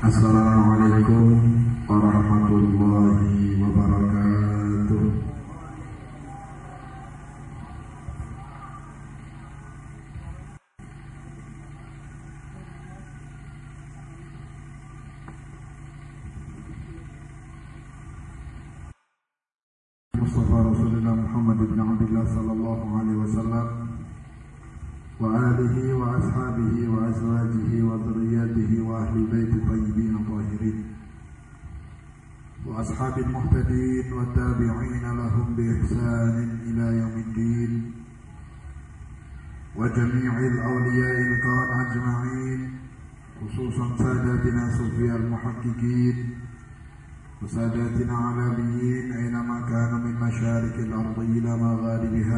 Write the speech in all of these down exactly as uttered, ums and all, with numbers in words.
Assalamualaikum warahmatullahi wabarakatuh. Mustafa Rasulullah Muhammad ibn Abdullah sallallahu alaihi wasallam wa alihi wa ashabihi wa azwajihi wa dhurriyyatihi wa ahli baiti tayyibin tahirin wa ashabil muhtadin wa tabi'in lahum bi ihsanin ila yaumiddin wa jami'il awliya'il kawan ajma'in khususan sadatina sufiyal muhaqqiqin wa sadatina alabiyin aynama kanu min masyarikil ardi ila magharibiha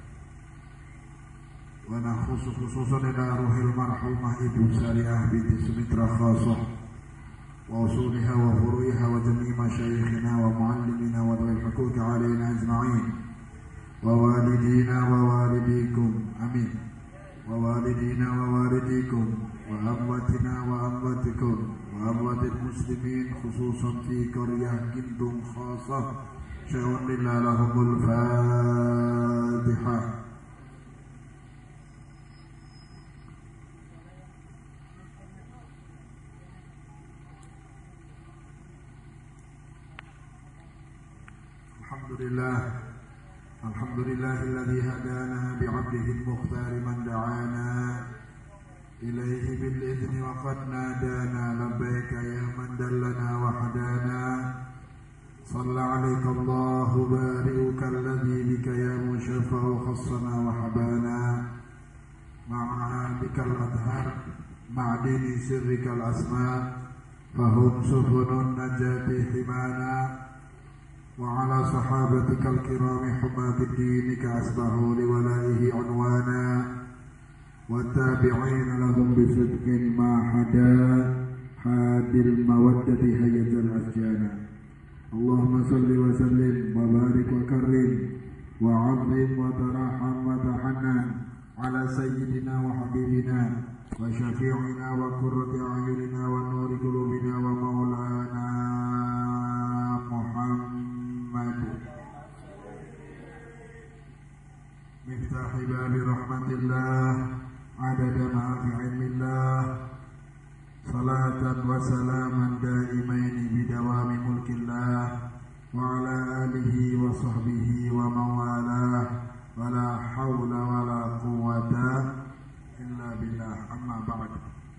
wa nakhusu khususan ila ruhil marhumah ibu Sariah binti Sumitra khasah wa usuliha wa furu'iha wa jami' masyayikhina wa muallimina wa dhul huquq alaina ajma'in wa walidina wa walidikum amin wa walidina wa walidikum wa amwatina wa amwatikum wa amwatil muslimin khususan fi qaryah Kintung khasah sya'un lillah lahumul Fatihah. Alhamdulillah Alhamdulillahilladzi hadana bi'abdihi al-mukhtar man da'ana ilaihi bil idni wa qad nadana labbaika ya man dallana wa hadana salla 'alaika Allahu bari'uka alladzi bika ya mushaffa'u khassana wa habana ma'a bikal adhar ma'dini sirrikal asma fahum sufunun najati himana وعلى صحابتك الكرام حماة دينك أصبحوا لولائه عنوانا والتابعين لهم بصدق ما حدا حاد المودة هيج الأشجان اللهم صل وسلم وبارك وكرم وعظم وترحم وتحنن على سيدنا وحبيبنا وشفيعنا وقرة أعيننا ونور قلوبنا ومولانا محمد مفتاح باب رحمة الله عدد ما في علم الله صلاة وسلاما دائمين بدوام ملك الله وعلى آله وصحبه ومن والاه ولا حول ولا قوة إلا بالله أما بعد.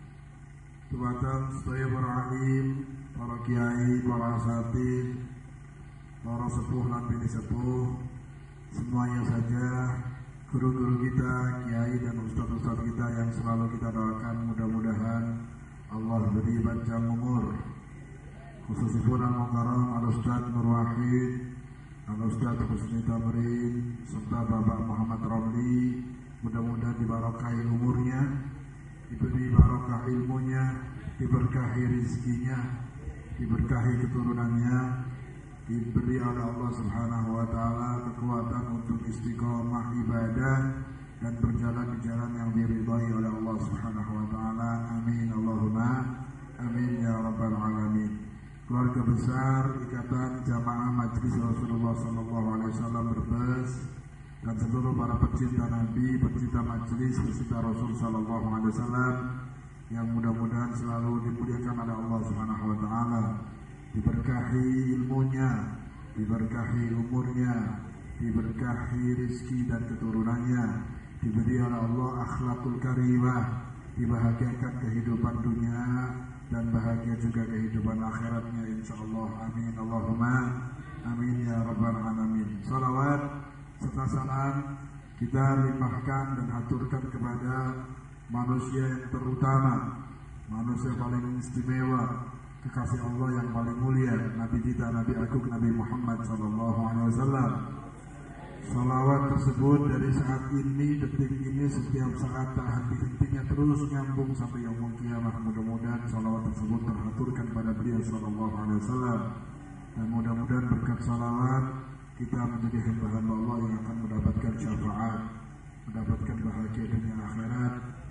Tuatan sedaya para alim, para kiai, para asatidz, para sepuh dan bini sepuh, semuanya saja, guru-guru kita, kiai dan ustaz-ustaz kita yang selalu kita doakan mudah-mudahan Allah beri panjang umur. Khususipun al-mukarram al-ustaz Nur Wahid, al-ustaz Husni Tamrin, serta Bapak Muhammad Romli, mudah-mudahan dibarakahi umurnya, diberi barokah ilmunya, diberkahi rizkinya, diberkahi keturunannya, diberi oleh Allah Subhanahu wa taala kekuatan untuk istiqomah ibadah dan berjalan di jalan yang diridhai oleh Allah Subhanahu wa taala. Amin Allahumma amin ya rabbal alamin. Keluarga besar Ikatan Jamaah Majelis Rasulullah sallallahu alaihi wasallam Brebes dan seluruh para pecinta Nabi, pecinta majelis, pecinta Rasul sallallahu alaihi wasallam yang mudah-mudahan selalu dimuliakan oleh Allah Subhanahu wa taala, diberkahi ilmunya, diberkahi umurnya, diberkahi rizki dan keturunannya, diberi oleh Allah akhlakul karimah, dibahagiakan kehidupan dunia dan bahagia juga kehidupan akhiratnya insyaallah. Amin Allahumma amin ya rabbal alamin. Salawat serta salam kita limpahkan dan aturkan kepada manusia yang terutama, manusia paling istimewa, kekasih Allah yang paling mulia, Nabi kita, Nabi Agung, Nabi Muhammad sallallahu alaihi wasallam. Salawat tersebut dari saat ini, detik ini, setiap saat tak henti-hentinya terus nyambung sampai yaumul kiamah. Mudah-mudahan salawat tersebut teraturkan pada beliau sallallahu alaihi wasallam, dan mudah-mudahan berkat salawat kita menjadi hamba-hamba Allah yang akan mendapatkan syafaat, mendapatkan bahagia dunia akhirat,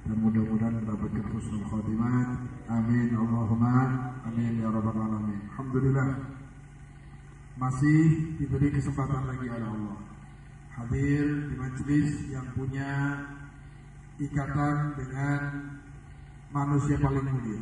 dan mudah-mudahan mendapatkan husnul khotimah. Amin Allahumma amin ya rabbal alamin. Alhamdulillah, masih diberi kesempatan lagi oleh Allah hadir di majelis yang punya ikatan dengan manusia paling mulia,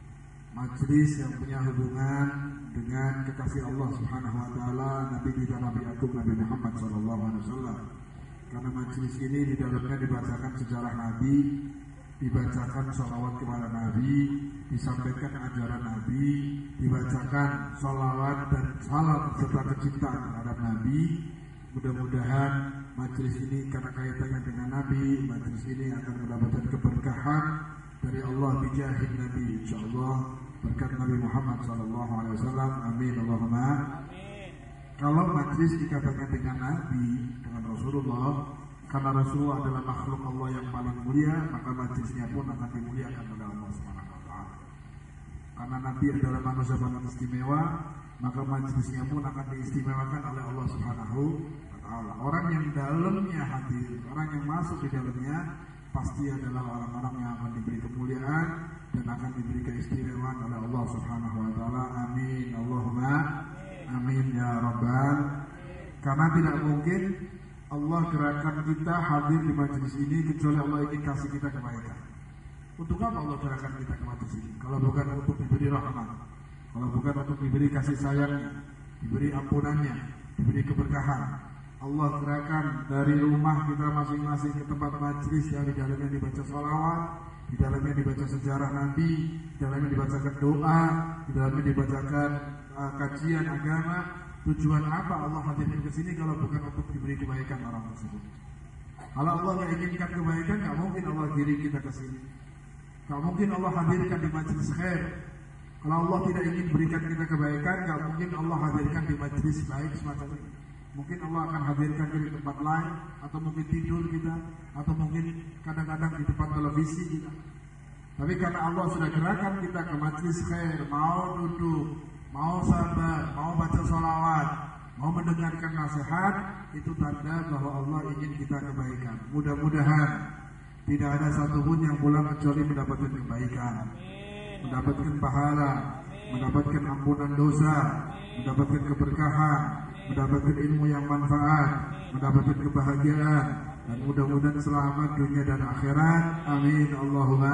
majelis yang punya hubungan dengan kekasih Allah Subhanahu wa taala, Nabi kita Nabi Agung Nabi Muhammad sallallahu alaihi wasallam. Karena majelis ini di dalamnya dibacakan sejarah Nabi, dibacakan sholawat kepada Nabi, disampaikan ajaran Nabi, dibacakan sholawat dan salam serta kecintaan terhadap Nabi. Mudah-mudahan majelis ini karena kaitannya dengan Nabi, majelis ini akan mendapatkan keberkahan dari Allah bijahid Nabi, insyaallah berkat Nabi Muhammad sallallahu alaihi wasallam. Amin Allahumma amin. Kalau majelis dikatakan dengan Nabi, dengan Rasulullah, karena Rasulullah adalah makhluk Allah yang paling mulia, maka majelisnya pun akan dimuliakan oleh Allah Subhanahu wa taala. Karena Nabi adalah manusia paling istimewa, maka majelisnya pun akan diistimewakan oleh Allah Subhanahu wa taala. Orang yang dalamnya hadir, orang yang masuk di dalamnya pasti adalah orang-orang yang akan diberi kemuliaan dan akan diberi keistimewaan oleh Allah Subhanahu wa taala. Amin Allahumma amin ya rabbal. Karena tidak mungkin Allah gerakan kita hadir di majelis ini kecuali Allah ingin kasih kita kebaikan. Untuk apa Allah gerakan kita ke majelis ini? Kalau bukan untuk diberi rahmat, kalau bukan untuk diberi kasih sayangnya, diberi ampunannya, diberi keberkahan. Allah gerakan dari rumah kita masing-masing ke tempat majelis yang di dalamnya dibaca sholawat, di dalamnya dibaca sejarah Nabi, di dalamnya dibacakan doa, di dalamnya dibacakan uh, kajian agama. Tujuan apa Allah hadirkan ke sini kalau bukan untuk diberi kebaikan orang tersebut? Kalau Allah nggak inginkan kebaikan, nggak mungkin Allah kirim kita ke sini. Nggak mungkin Allah hadirkan di majelis khair. Kalau Allah tidak ingin berikan kita kebaikan, nggak mungkin Allah hadirkan di majelis baik semacam ini. Mungkin Allah akan hadirkan di tempat lain, atau mungkin tidur kita, atau mungkin kadang-kadang di depan televisi kita. Tapi karena Allah sudah gerakan kita ke majelis khair, mau duduk, mau sabar, mau baca sholawat, mau mendengarkan nasihat, itu tanda bahwa Allah ingin kita kebaikan. Mudah-mudahan tidak ada satupun yang pulang kecuali mendapatkan kebaikan, mendapatkan pahala, mendapatkan ampunan dosa, mendapatkan keberkahan, mendapatkan ilmu yang manfaat, mendapatkan kebahagiaan, dan mudah-mudahan selamat dunia dan akhirat. Amin Allahumma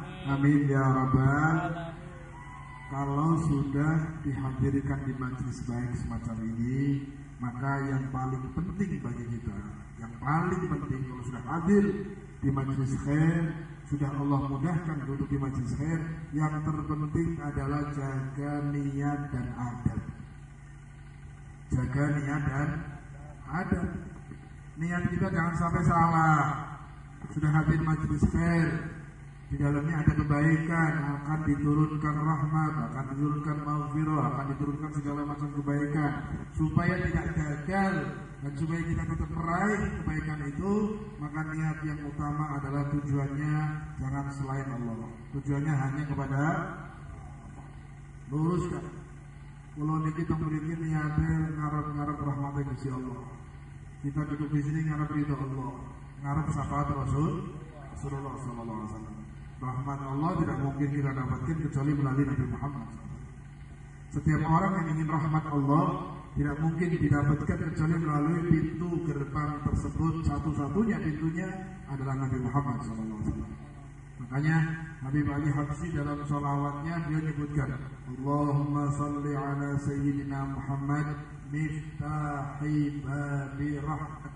amin ya rabbal. Kalau sudah dihadirkan di majelis baik semacam ini, maka yang paling penting bagi kita, yang paling penting kalau sudah hadir di majelis khair, sudah Allah mudahkan duduk di majelis khair, yang terpenting adalah jaga niat dan adab. Jaga niat dan adab. Niat kita jangan sampai salah. Sudah hadir majelis khair, di dalamnya ada kebaikan, akan diturunkan rahmat, akan diturunkan maghfirah, akan diturunkan segala macam kebaikan. Supaya tidak gagal dan supaya kita tetap meraih kebaikan itu, maka niat yang utama adalah tujuannya jangan selain Allah. Tujuannya hanya kepada luruskan. Kalau kita memiliki niatnya ngarep-ngarep rahmatnya Gusti Allah, kita duduk di sini ngarep ridho Allah, ngarep syafaat Rasul Rasulullah Sallallahu Alaihi Wasallam. Rahmat Allah tidak mungkin kita dapatkan kecuali melalui Nabi Muhammad. Setiap orang yang ingin rahmat Allah tidak mungkin didapatkan kecuali melalui pintu gerbang tersebut. Satu-satunya pintunya adalah Nabi Muhammad sallallahu alaihi wasallam. Makanya Habib Ali Habsyi dalam sholawatnya dia menyebutkan, Allahumma salli ala Sayyidina Muhammad miftahi babi rahmat,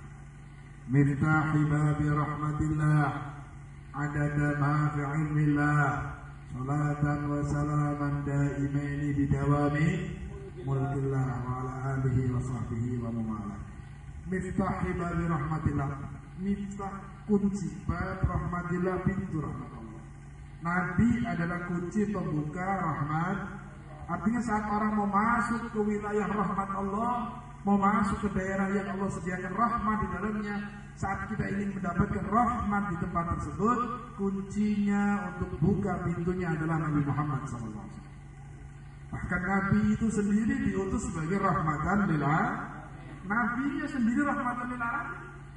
miftahi babi rahmatillah, adada ma fi ilmillah, salatan wa salaman daimaini bidawami mulkillah wa ala alihi wa sahbihi wa mawala. Miftahi babi rahmatillah, miftah kunci bab rahmatillah, pintu rahmat Allah. Nabi adalah kunci pembuka rahmat. Artinya saat orang mau masuk ke wilayah rahmat Allah, mau masuk ke daerah yang Allah sediakan rahmat di dalamnya, saat kita ingin mendapatkan rahmat di tempat tersebut, kuncinya untuk buka pintunya adalah Nabi Muhammad sallallahu alaihi wasallam. Bahkan Nabi itu sendiri diutus sebagai rahmatan lil alamin. Nabinya sendiri rahmatan lil alamin.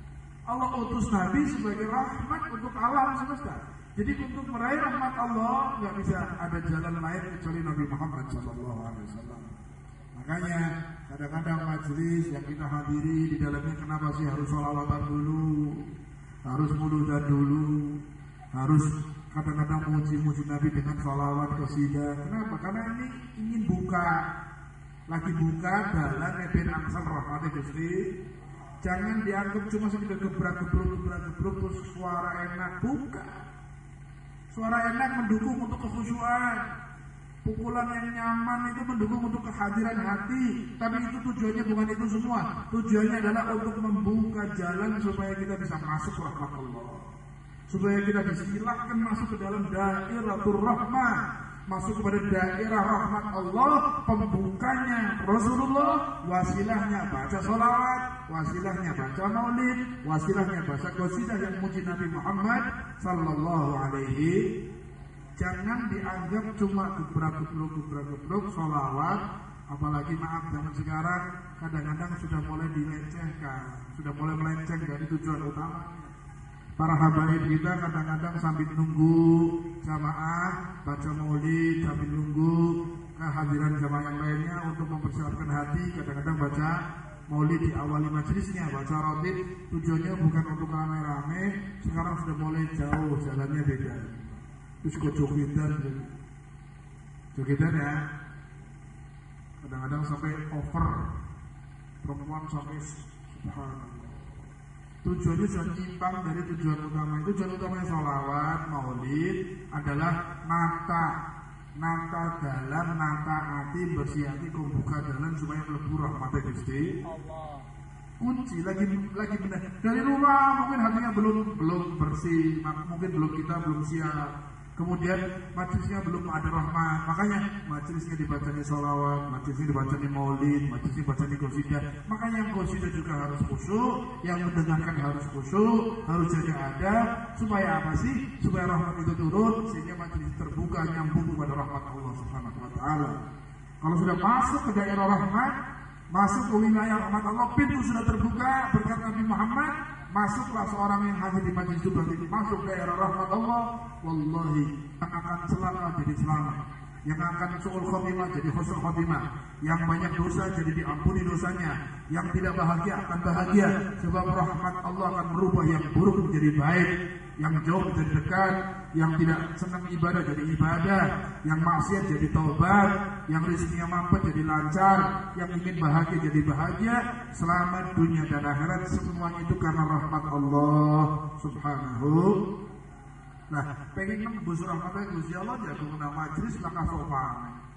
Allah utus Nabi sebagai rahmat untuk alam semesta. Jadi untuk meraih rahmat Allah nggak bisa ada jalan lain kecuali Nabi Muhammad Sallallahu Alaihi Wasallam. Makanya kadang-kadang majelis yang kita hadiri di dalamnya kenapa sih harus sholawatan dulu, harus muludan dulu, harus kadang-kadang muji-muji Nabi dengan sholawat qasidah. Kenapa? Karena ini ingin buka, lagi buka dalam neben angsal rahmatnya Gusti. Jangan dianggap cuma sekedar gebrak-gebruk, gebrak-gebruk terus suara enak, bukan. Suara enak mendukung untuk kekhusyuan. Pukulan yang nyaman itu mendukung untuk kehadiran hati. Tapi itu tujuannya bukan itu semua. Tujuannya adalah untuk membuka jalan supaya kita bisa masuk rahmat Allah, supaya kita disilahkan masuk ke dalam dairatul rahmah, masuk kepada daerah rahmat Allah. Pembukanya Rasulullah, wasilahnya baca sholawat, wasilahnya baca maulid, wasilahnya baca qasidah yang muji Nabi Muhammad Sallallahu Alaihi. Jangan dianggap cuma gebrak-gebruk, gebrak-gebruk sholawat. Apalagi maaf zaman sekarang kadang-kadang sudah mulai dilecehkan, sudah mulai melenceng dari tujuan utama. Para habaib kita kadang-kadang sambil nunggu jamaah baca maulid, sambil nunggu kehadiran jamaah yang lainnya untuk mempersiapkan hati, kadang-kadang baca maulid di awal majelisnya, baca rotib, tujuannya bukan untuk rame-rame. Sekarang sudah mulai jauh, jalannya beda. Terus kok jogetan, jogetan ya, kadang-kadang sampai over, perempuan sampai subhanallah. Tujuannya sudah nyimpang dari tujuan utama. Tujuan utamanya sholawat, maulid adalah nata, nata dalam, nata hati, bersih hati, membuka jalan supaya melebur rahmat Gusti Allah. Kunci lagi lagi benar dari rumah, mungkin hatinya belum belum bersih, mungkin belum kita belum siap. Kemudian majelisnya belum ada rahmat, makanya majelisnya dibacanya sholawat, majelisnya dibacanya maulid, majelisnya dibacanya qasidah. Makanya yang qasidah juga harus khusyuk, yang mendengarkan harus khusyuk, harus jaga adab. Supaya apa sih? Supaya rahmat itu turun, sehingga majelis terbuka nyambung kepada rahmat Allah Subhanahu Wa Taala. Kalau sudah masuk ke daerah rahmat, masuk ke wilayah rahmat Allah, pintu sudah terbuka berkat Nabi Muhammad. Masuklah seorang yang hadir di majlis itu berarti masuk daerah rahmat Allah. Wallahi yang akan selamat jadi selamat, yang akan su'ul khotimah jadi husnul khotimah, yang banyak dosa jadi diampuni dosanya, yang tidak bahagia akan bahagia sebab rahmat Allah akan merubah yang buruk menjadi baik, yang jauh menjadi dekat, yang tidak senang ibadah jadi ibadah, yang maksiat jadi taubat, yang rezekinya mampet jadi lancar, yang ingin bahagia jadi bahagia, selamat dunia dan akhirat. Semuanya itu karena rahmat Allah Subhanahu. Nah, pengen nembus rahmatnya Gusti Allah jago kena majlis langkah sopan.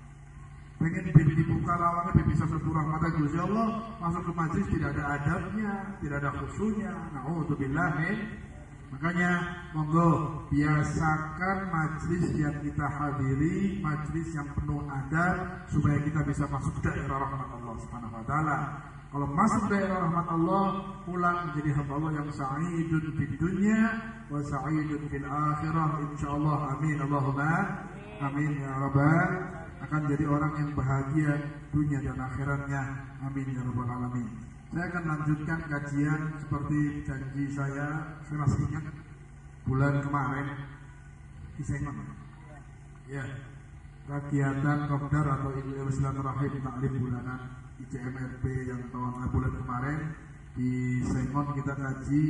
Pengen dibuka lawangnya bisa mlebu rahmatnya Gusti Allah, masuk ke majlis tidak ada adabnya, tidak ada khusyuknya. Nauzubillah min. Makanya monggo biasakan majlis yang kita hadiri, majlis yang penuh adab supaya kita bisa masuk daerah rahmat Allah Subhanahu Wa Taala. Kalau masuk daerah rahmat Allah, pulang menjadi hamba Allah yang sa'idun fid dunya wa sa'idun fil akhirah insyaallah. Amin Allahumma amin ya rabbal. Akan jadi orang yang bahagia dunia dan akhiratnya. Amin ya rabbal alamin. Saya akan lanjutkan kajian seperti janji saya. Saya masih ingat bulan kemarin di Sengon, ya, kegiatan kopdar atau silaturahim taklim bulanan I C M R P yang tahun bulan kemarin di Sengon. Kita kaji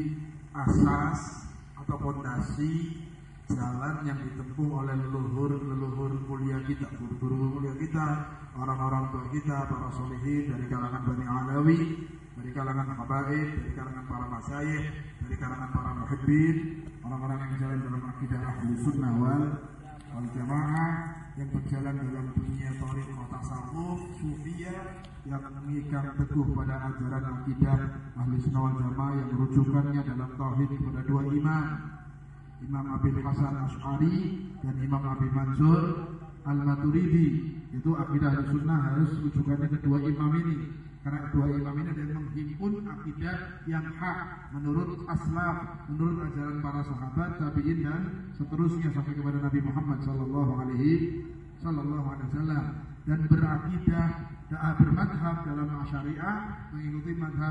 asas atau fondasi jalan yang ditempuh oleh leluhur-leluhur mulia kita, guru-guru mulia kita, orang-orang tua kita, para solihin dari kalangan Bani Alawi, dari kalangan habaib, dari kalangan para masyayikh, dari kalangan para muhibbin, orang-orang yang jalan dalam akidah ahli sunnah wal wal jamaah, yang berjalan dalam dunia thariqah tasawuf sufiyah, yang mengikat teguh pada ajaran akidah ahli sunnah wal jamaah yang merujukannya dalam tauhid kepada dua imam, Imam Abil Hasan Asy'ari dan Imam Abi Mansur Al-Maturidi. Itu akidah ahli sunnah harus rujukannya kedua imam ini, karena kedua imam ini adalah menghimpun akidah yang hak menurut aslaf, menurut ajaran para sahabat, tabi'in dan seterusnya sampai kepada Nabi Muhammad sallallahu alaihi sallallahu alaihi wasallam, dan berakidah bermadhab dalam syariah mengikuti madhab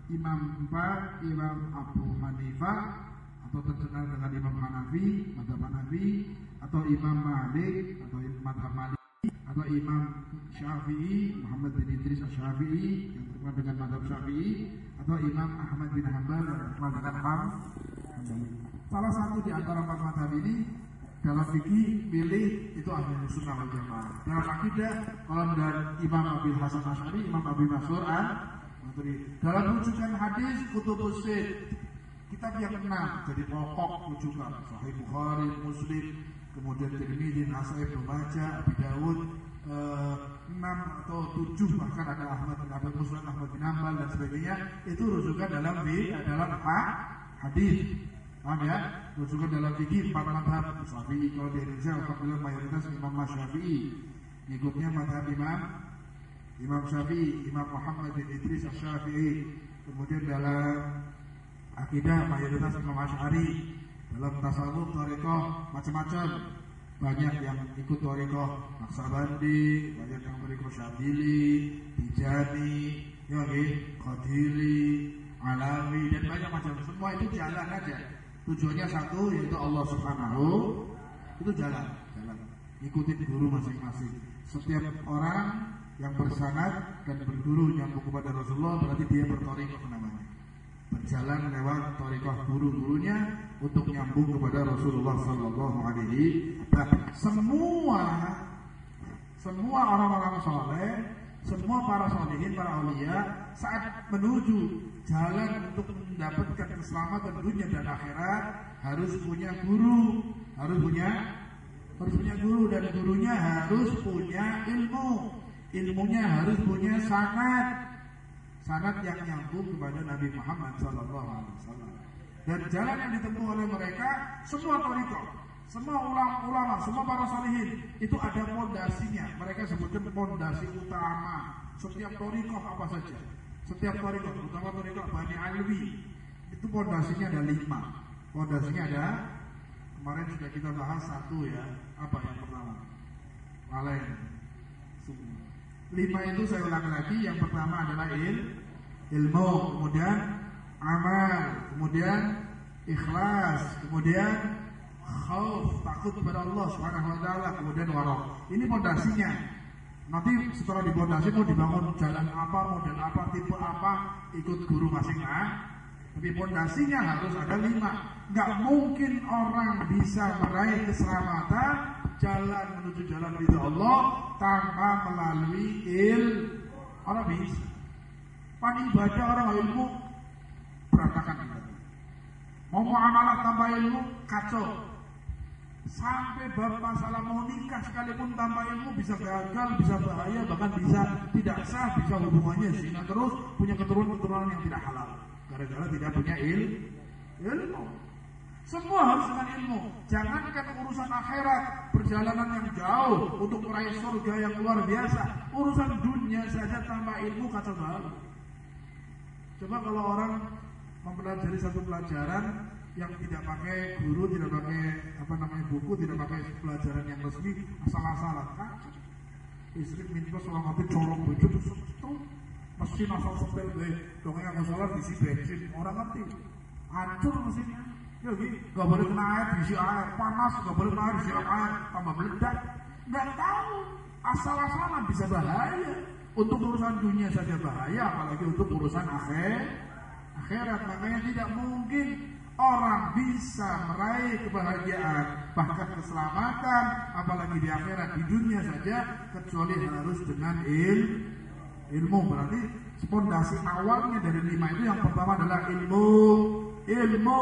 imam empat, Imam Abu Hanifah atau terkenal dengan Imam Hanafi, mazhab Hanafi, atau Imam Malik atau mazhab Maliki, atau Imam Syafi'i, Muhammad bin Idris Asy-Syafi'i yang terkenal dengan mazhab Syafi'i, atau Imam Ahmad bin Hanbal yang terkenal dengan Hambali. Salah satu di antara empat mazhab ini dalam fikih pilih itu Ahlus Sunnah wal Jamaah. Dalam akidah kalau dari Imam Abil Hasan Asy'ari, Imam Abi Mansur Al-Maturidi. Dalam rujukan hadis kutubus sitt, kitab yang enam jadi pokok rujukan Sahih Bukhari, Muslim, kemudian Tirmidzi, Nasai, Ibnu Majah, Abi Dawud, eh, enam atau tujuh bahkan ada Ahmad bin Abdul Muslim, Ahmad bin Hanbal dan sebagainya, itu rujukan dalam di dalam hadis. Paham ya? Rujukan dalam fikih empat mazhab Syafi'i. Kalau di Indonesia alhamdulillah mayoritas Imam Syafi'i. Ngikutnya mazhab Imam Imam Syafi'i, Imam Muhammad bin Idris Asy-Syafi'i. Kemudian dalam akidah mayoritas Imam Asy'ari. Dalam tasawuf, thariqah macam-macam. Banyak yang ikut thariqah Naqsabandi, banyak yang thariqah Syadzili, Tijani, ya nggih, Qadiri, Alawi dan banyak macam. Semua itu jalan aja. Tujuannya satu, yaitu Allah Subhanahu. Itu jalan, jalan. Ikutin guru masing-masing. Setiap orang yang bersanad dan berguru nyambung kepada Rasulullah berarti dia berthariqah namanya. Berjalan lewat thariqah guru-gurunya untuk nyambung kepada Rasulullah sallallahu alaihi wasallam. Semua semua orang-orang soleh, semua para solihin, para aulia saat menuju jalan untuk mendapatkan keselamatan dunia dan akhirat harus punya guru, harus punya harus punya guru dan gurunya harus punya ilmu, ilmunya harus punya sanad, sanad yang nyambung kepada Nabi Muhammad sallallahu alaihi wasallam. Dan jalan yang ditempuh oleh mereka semua thariqah, semua ulama-ulama, semua para salihin itu ada pondasinya. Mereka sebutkan pondasi utama setiap thariqah apa saja. Setiap thariqah, terutama thariqah Bani Alwi, itu pondasinya ada lima. Pondasinya ada, kemarin sudah kita bahas satu ya. Apa yang pertama? Walain. Lima itu saya ulang lagi. Yang pertama adalah il, ilmu, kemudian amal, kemudian ikhlas, kemudian khauf, takut kepada Allah Subhanahu wa taala, kemudian wara'. Ini pondasinya. Nanti setelah dipondasi mau dibangun jalan apa, model apa, tipe apa, ikut guru masing-masing. Tapi pondasinya harus ada lima. Gak mungkin orang bisa meraih keselamatan jalan menuju jalan ridha Allah tanpa melalui il. Orang bisa. Pan ibadah orang ilmu berantakan ibadah. Mau muamalah tanpa ilmu kacau. Sampai bab masalah mau nikah sekalipun tanpa ilmu bisa gagal, bisa bahaya, bahkan bisa tidak sah, bisa hubungannya zina terus, punya keturunan-keturunan yang tidak halal gara-gara tidak punya il, ilmu. Semua harus dengan ilmu. Jangankan urusan akhirat, perjalanan yang jauh untuk meraih surga yang luar biasa, urusan dunia saja tanpa ilmu kacau balau. Coba kalau orang mempelajari satu pelajaran yang tidak pakai guru, tidak pakai apa namanya buku, tidak pakai pelajaran yang resmi, asal-asalan kan? Istri minta seorang ngopi colong bojo terus mesin asal sepel deh, dongeng aku sholat diisi bensin, orang ngerti, hancur mesinnya. Ya gitu, gak boleh kena air, diisi air, panas, gak boleh kena air, diisi air, tambah meledak, nggak tahu, asal-asalan bisa bahaya. Untuk urusan dunia saja bahaya, apalagi untuk urusan akhir, akhirat. Makanya tidak mungkin orang bisa meraih kebahagiaan, bahkan keselamatan, apalagi di akhirat, di dunia saja, kecuali harus dengan il, ilmu. Berarti pondasi awalnya dari lima itu yang pertama adalah ilmu, ilmu,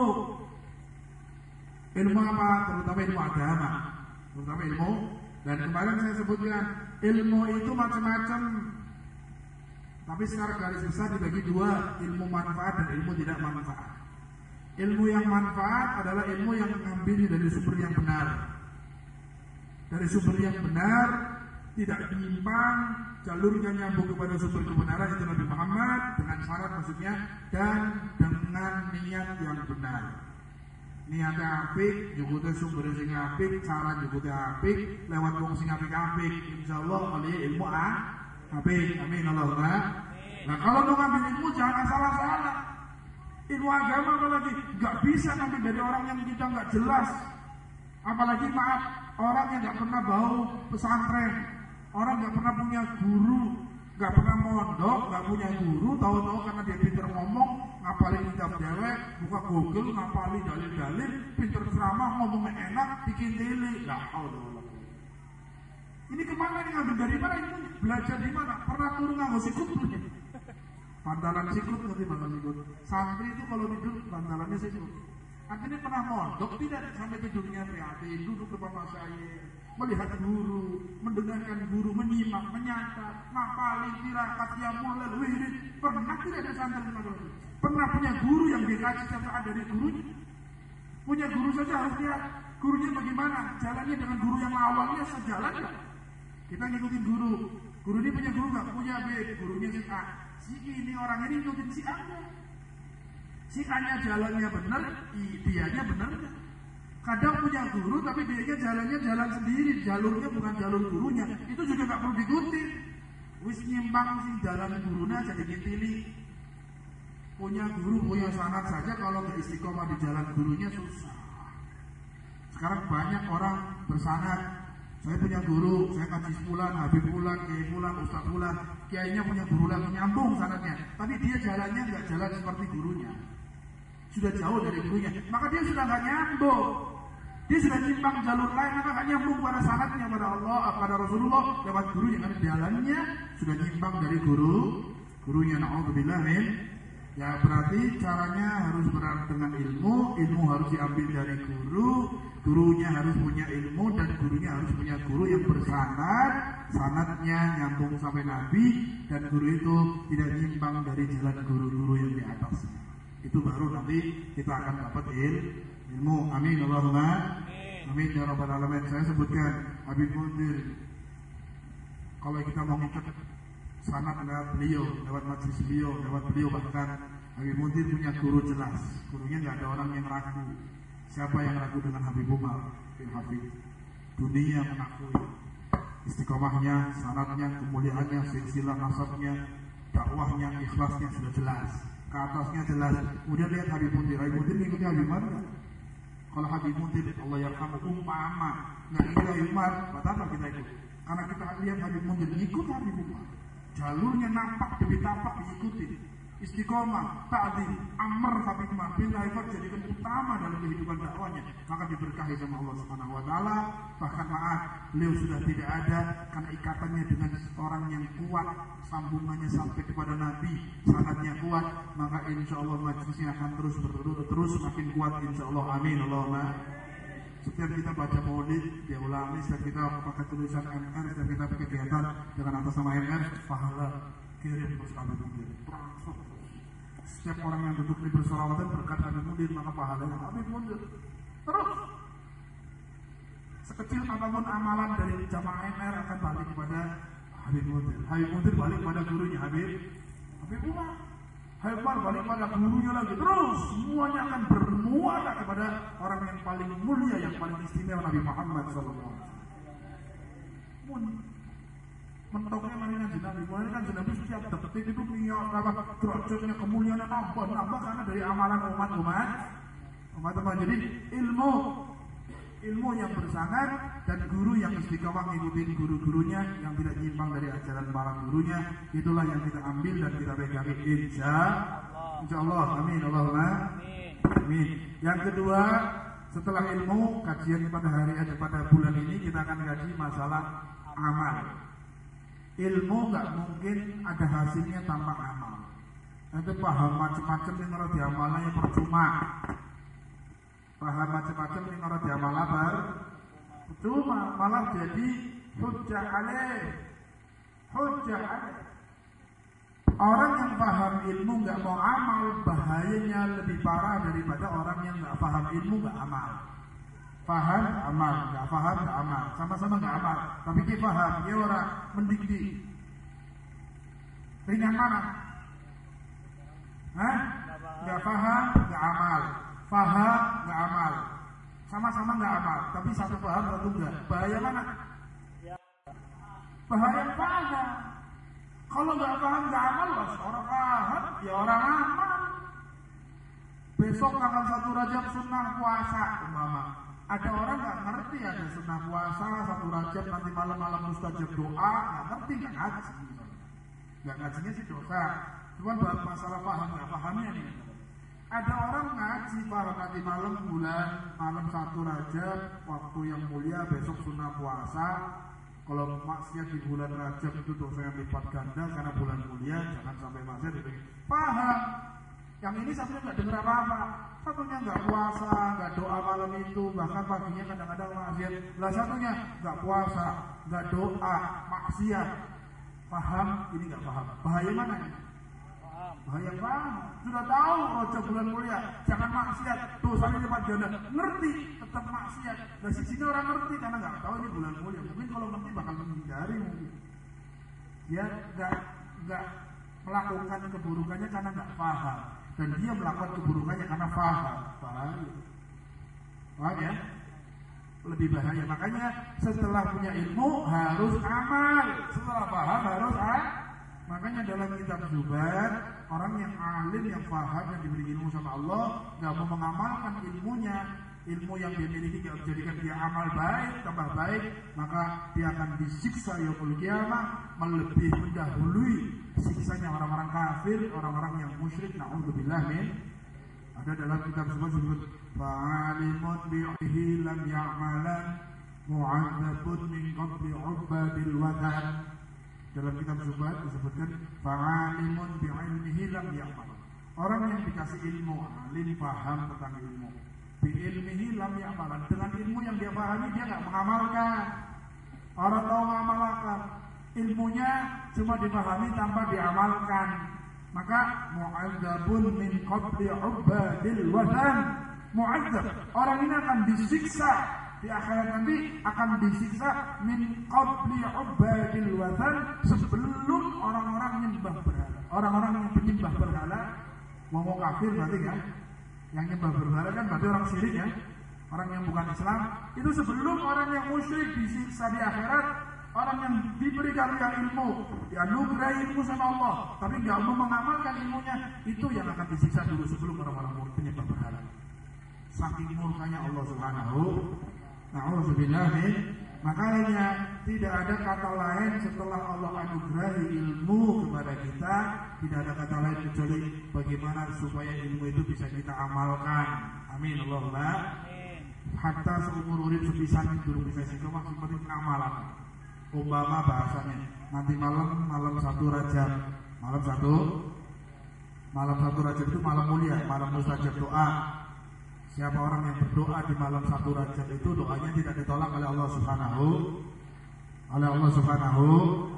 ilmu apa? Terutama ilmu agama, terutama ilmu. Dan kemarin saya sebutkan ilmu itu macam-macam, tapi secara garis besar dibagi dua, ilmu manfaat dan ilmu tidak manfaat. Ilmu yang manfaat adalah ilmu yang mengambilnya dari sumber yang benar. Dari sumber yang benar, tidak menyimpang, jalurnya nyambung kepada sumber kebenaran itu Nabi Muhammad dengan syarat maksudnya dan dengan niat yang benar. Niatnya apik, nyukute sumber sing apik, cara nyukute apik, lewat wong sing apik-apik. Insyaallah oleh ilmu ah apik. Amin Allahumma. Nah kalau mau ngambil ilmu jangan salah-salah. Ilmu agama apalagi nggak bisa ngambil dari orang yang kita nggak jelas. Apalagi maaf orang yang nggak pernah bau pesantren, orang nggak pernah punya guru, nggak pernah mondok, nggak punya guru, tahu-tahu karena dia pinter ngomong, ngapalin kitab dewek, buka Google, ngapalin dalil-dalil, pinter ceramah, ngomongnya enak, bikin tele. Lah, Allah. Ini kemana nih ngambil dari mana itu? Belajar di mana? Pernah turun nganggo sikut belum? Bantalan sikut ngerti bantalan sikut. Santri itu kalau tidur bantalannya sikut. Akhirnya pernah mondok tidak sampai tidurnya prihatin, duduk depan masyayikh, melihat guru, mendengarkan guru, menyimak, menyatat, ngapalin tirakat, qiyamul lail, wirid. Pernah tidak ada santri macam itu? Pernah punya guru yang dikaji syafaat dari gurunya? Punya guru saja harus lihat gurunya bagaimana, jalannya dengan guru yang awalnya sejalan nggak? Kita ngikutin guru, guru ini punya guru nggak? Punya B, gurunya si A. Si ini orang ini ngikutin si A nggak? Si A-nya jalannya benar, dianya benar nggak? Kadang punya guru tapi dianya jalannya jalan sendiri, jalurnya bukan jalur gurunya. Itu juga nggak perlu diikuti. Wis nyimpang sih jalan gurunya jadi gintili. Punya guru, punya sanad saja kalau nggak istiqomah di jalan gurunya susah. Sekarang banyak orang bersanad. Saya punya guru, saya kaji sebulan, habib bulan, kiai bulan, ustaz bulan. Kiainya punya guru lagi nyambung sanadnya, tapi dia jalannya nggak jalan seperti gurunya. Sudah jauh dari gurunya, maka dia sudah nggak nyambung. Dia sudah nyimpang jalur lain, maka nggak nyambung pada sanadnya, pada Allah, pada Rasulullah, lewat gurunya. Karena jalannya sudah nyimpang dari guru, gurunya. Na'udzubillah min. Ya berarti caranya harus berat dengan ilmu, ilmu harus diambil dari guru, gurunya harus punya ilmu dan gurunya harus punya guru yang bersanad, sanadnya nyambung sampai Nabi dan guru itu tidak nyimpang dari jalan guru-guru yang di atas. Itu baru nanti kita akan dapat il, ilmu. Amin Allahumma amin ya rabbal alamin. Saya sebutkan Habib Munzir. Kalau kita mau ngikat sanad lewat beliau, lewat majlis beliau, lewat beliau bahkan Habib Munzir punya guru jelas. Gurunya nggak ada orang yang ragu. Siapa yang ragu dengan Habib Umar bin Habib? Dunia mengakui istiqomahnya, sanadnya, kemuliaannya, silsilah nasabnya, dakwahnya, ikhlasnya sudah jelas. Ke atasnya jelas. Kemudian lihat Habib Munzir. Habib Munzir mengikuti Habib Umar nggak? Kalau Habib Munzir, Allah yarhamu umpama nggak ikut Habib Umar, apa kita ikut? Karena kita lihat Habib Munzir ikut Habib Umar. Jalurnya nampak demi tampak diikuti. Istiqomah, ta'zim, amr Habib Umar bin Haifat jadikan utama dalam kehidupan dakwanya, maka diberkahi sama Allah Subhanahu wa taala. Bahkan maaf, beliau sudah tidak ada karena ikatannya dengan orang yang kuat, sambungannya sampai kepada Nabi, sanadnya kuat, maka insya Allah majlisnya akan terus berturut terus makin kuat insya Allah. Amin Allahumma. Setiap kita baca maulid, dia ulangi, setiap kita pakai tulisan M R, setiap kita pakai kegiatan dengan atas nama M R, pahala kirim terus Habib Munzir. Setiap orang yang duduk di bersolawatan berkat Habib Munzir, maka pahalanya Habib Munzir. Terus sekecil apapun amalan dari jamaah M R akan balik kepada Habib Munzir. Habib Munzir balik pada gurunya Habib Habib Umar. Habib Umar balik pada gurunya lagi. Terus semuanya akan bermuara kepada orang yang paling mulia, yang paling istimewa, Nabi Muhammad shallallahu alaihi wasallam. Mentoknya marinan Nabi, mulai kan Nabi setiap detik itu punya apa derajatnya, kemuliaannya nambah nambah karena dari amalan umat umat umat umat. Jadi ilmu ilmu yang bersanad dan guru yang istiqomah ngikutin guru-gurunya yang tidak nyimpang dari ajaran para gurunya, itulah yang kita ambil dan kita pegang insya insya Allah. Amin Allahumma amin. Yang kedua, setelah ilmu, kajian pada hari pada bulan ini kita akan kaji masalah amal. Ilmu nggak mungkin ada hasilnya tanpa amal. Nanti paham macam-macam yang harus diamalnya percuma. Paham macam-macam yang harus diamal apa? Percuma, malah jadi hujjah alaih. Hujjah alaih. Orang yang paham ilmu nggak mau amal, bahayanya lebih parah daripada orang yang nggak paham ilmu nggak amal. Paham amal, nggak paham nggak amal, sama-sama nggak amal. Tapi dia paham, dia orang mendikti. Ringan mana? Hah? Nggak paham nggak amal, paham nggak amal, sama-sama nggak amal. Tapi satu paham satu enggak. Bahaya mana? Bahaya paham. Kalau nggak paham nggak amal, lah orang paham ya orang amal. Besok tanggal satu Rajab sunnah puasa umpama. Ada orang nggak ngerti ada sunnah puasa satu Rajab nanti malam-malam mustajab doa, nggak ngerti nggak ngaji. Nggak ngajinya sih dosa. Cuman masalah paham nggak pahamnya nih. Ada orang ngaji para nanti malam bulan malam satu Rajab waktu yang mulia besok sunnah puasa. Kalau maksiat di bulan Rajab itu dosa yang lipat ganda karena bulan mulia, jangan sampai maksiat itu. Paham? Yang ini satunya nggak dengar apa-apa, satunya nggak puasa, nggak doa malam itu, bahkan paginya kadang-kadang maksiat. Lah satunya nggak puasa, nggak doa, maksiat. Paham? Ini nggak paham. Bahaya mana ini? Bahaya paham. Sudah tahu Rajab bulan mulia, jangan maksiat, dosanya lipat ganda. Ngerti, tetap maksiat. Nah di sini orang ngerti karena nggak tahu ini bulan mulia. Mungkin kalau ngerti bakal menghindari mungkin. Dia nggak nggak melakukan keburukannya karena nggak paham. Dan dia melakukan keburukannya karena paham. Bahaya. Paham ya? Lebih bahaya. Makanya setelah punya ilmu harus amal. Setelah paham harus amal. Makanya dalam kitab Zubat, orang yang alim, yang paham, yang diberi ilmu sama Allah, nggak mau mengamalkan ilmunya, ilmu yang dia miliki tidak menjadikan dia amal baik, tambah baik, maka dia akan disiksa yaumul qiyamah, melebihi mendahului siksanya orang-orang kafir, orang-orang yang musyrik. Na'udzubillah min. Ada dalam kitab Zubat disebut fa'alimun bi'ihi lam ya'malan mu'adzabun min qabli ubadil wadan. Dalam kitab Zubat disebutkan fa'alimun bi'ilmihi lam ya'mal. Orang yang dikasih ilmu, alim paham tentang ilmu. Bi'ilmihi lam ya'mal. Dengan ilmu yang dia pahami dia enggak mengamalkan. Orang tahu mengamalkan. Ilmunya cuma dipahami tanpa diamalkan. Maka mu'adzabun min qabli ubadil wadan. Mu'adzab. Orang ini akan disiksa di akhirat nanti, akan disiksa min qabli ubadil wadan, sebelum orang-orang menyembah berhala. Orang-orang yang penyembah berhala, mau kafir berarti kan? Yang nyembah berhala kan berarti orang syirik ya. Orang yang bukan Islam itu sebelum orang yang musyrik disiksa di akhirat. Orang yang diberi karunia ilmu, dianugerahi ilmu sama Allah, tapi nggak mau mengamalkan ilmunya, itu yang akan disiksa dulu sebelum orang-orang penyembah berhala. Saking murkanya Allah Subhanahu. Na'udzubillah min. Makanya tidak ada kata lain setelah Allah anugerahi ilmu kepada kita, tidak ada kata lain kecuali bagaimana supaya ilmu itu bisa kita amalkan. Amin Allahumma. Hatta seumur urip sepisan durung bisa sing maksud penting amalan. Umpama bahasanya nanti malam malam satu Rajab, malam satu malam satu Rajab itu malam mulia, malam mustajab doa. Siapa orang yang berdoa di malam satu Rajab itu doanya tidak ditolak oleh Allah Subhanahu oleh Allah Subhanahu.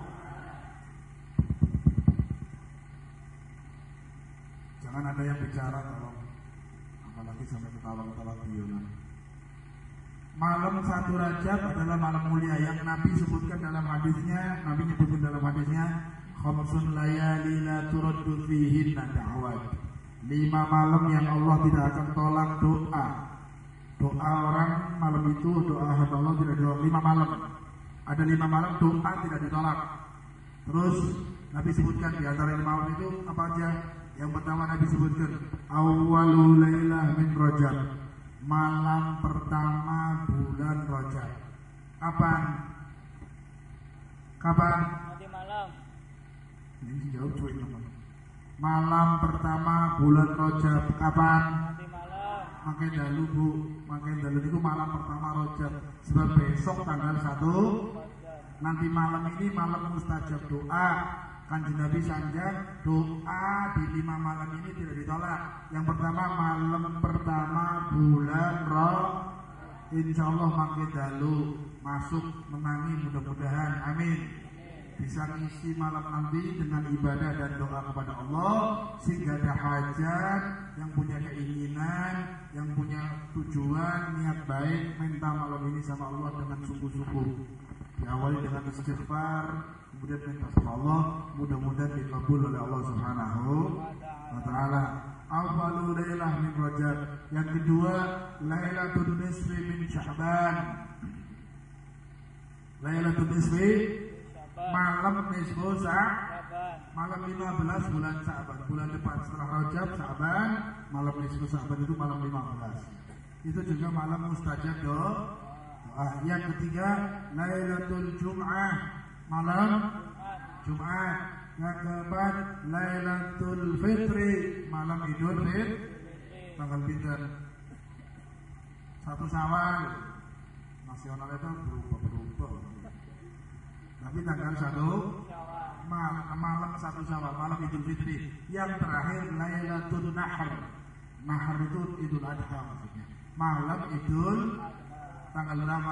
Jangan ada yang bicara tolong, apalagi sampai ketawa-ketawa biola. Malam satu Rajab adalah malam mulia yang Nabi sebutkan dalam hadisnya. Nabi sebutkan dalam hadisnya, khamsun layali la turaddu fihinna da'wat. Lima malam yang Allah tidak akan tolak doa. Doa orang malam itu, doa hamba Allah tidak ditolak. Lima malam. Ada lima malam doa tidak ditolak. Terus Nabi sebutkan di antara lima malam itu apa aja? Yang pertama Nabi sebutkan awwalul lailah min Rajab. Malam pertama bulan Rajab. Kapan? Kapan? Nanti malam. Ini jauh cuy teman. Malam pertama bulan Rajab kapan? Nanti malam. Makin dalu bu, makin dalu itu malam pertama Rajab. Sebab besok tanggal satu. Nanti malam ini malam mustajab doa. Kanjeng Nabi sanjang doa di lima malam ini tidak ditolak. Yang pertama malam pertama bulan Rajab. Insya Allah makin dalu masuk menangi mudah-mudahan. Amin. Bisa ngisi malam nanti dengan ibadah dan doa kepada Allah, sehingga ada hajat, yang punya keinginan, yang punya tujuan, niat baik, minta malam ini sama Allah dengan sungguh-sungguh. Diawali dengan istighfar, kemudian minta sama Allah, mudah-mudahan dikabul oleh Allah Subhanahu wa taala. Awwalu lailah min Rajab. Yang kedua, Lailatul Nisfi min Sya'ban. Lailatul Nisfi malam nisfu Sya'ban. malam lima belas bulan Sya'ban, bulan depan setelah Rajab, Sya'ban, malam nisfu Sya'ban itu malam lima belas. Itu juga malam mustajab doa. Yang ketiga, Lailatul Jum'ah, malam Jumat. Yang keempat, Lailatul Fitri, malam Idul Fitri, tanggal pinter satu Syawal. Nasional itu berubah-berubah. Tapi tanggal satu malam, malam satu Syawal, malam Idul Fitri. Yang terakhir Lailatul Nahr. Nahr itu Idul Adha maksudnya. Malam Idul tanggal berapa?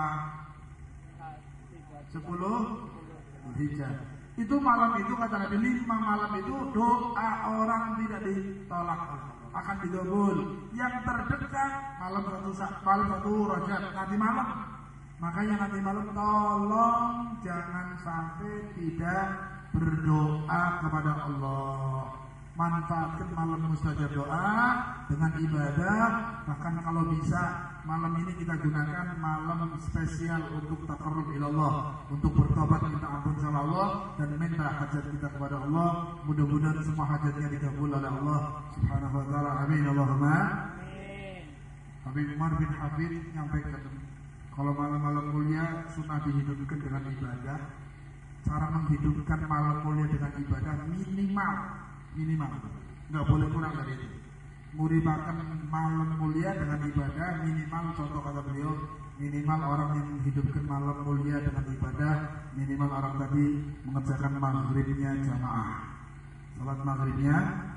sepuluh Dzulhijjah. Itu malam itu kata Nabi, lima malam itu doa orang tidak ditolak, akan dikabul. Yang terdekat malam satu malam satu Rajab, nanti malam. Makanya nanti malam tolong jangan sampai tidak berdoa kepada Allah. Manfaatkan malam mustajab doa dengan ibadah. Bahkan kalau bisa malam ini kita gunakan malam spesial untuk taqarrub ilallah, untuk bertobat minta ampun sama Allah dan minta hajat kita kepada Allah. Mudah-mudahan semua hajatnya dikabul oleh Allah Subhanahu wa taala. Amin Allahumma amin. Habib Umar bin Habib nyampaikan, kalau malam-malam mulia sunnah dihidupkan dengan ibadah. Cara menghidupkan malam mulia dengan ibadah minimal minimal nggak boleh kurang dari itu. Muribakan malam mulia dengan ibadah minimal, contoh kata beliau, minimal orang yang menghidupkan malam mulia dengan ibadah, minimal orang tadi mengerjakan maghribnya jamaah, salat maghribnya,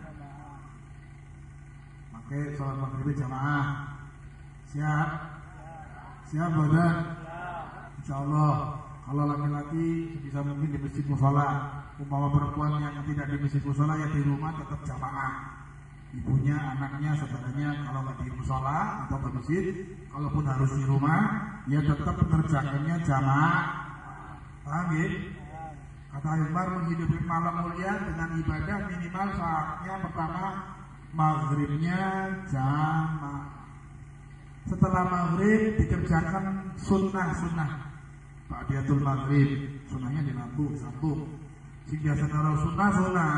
pakai salat maghribnya jamaah. Siap? Siap badan? Insya Allah. Kalau laki-laki sebisa mungkin di masjid mushola. Umpama perempuan yang tidak di masjid mushola ya di rumah tetap jamaah. Ibunya, anaknya, saudaranya kalau nggak di mushola atau ke masjid, kalaupun harus di rumah, ya tetap mengerjakannya jamaah. Paham ya? Kata Umar, menghidupkan malam mulia dengan ibadah minimal saatnya pertama maghribnya jamaah. Setelah maghrib dikerjakan sunnah-sunnah. Ba'diyatul maghrib, sunnahnya dinambung, sambung. Sehingga secara sunnah-sunnah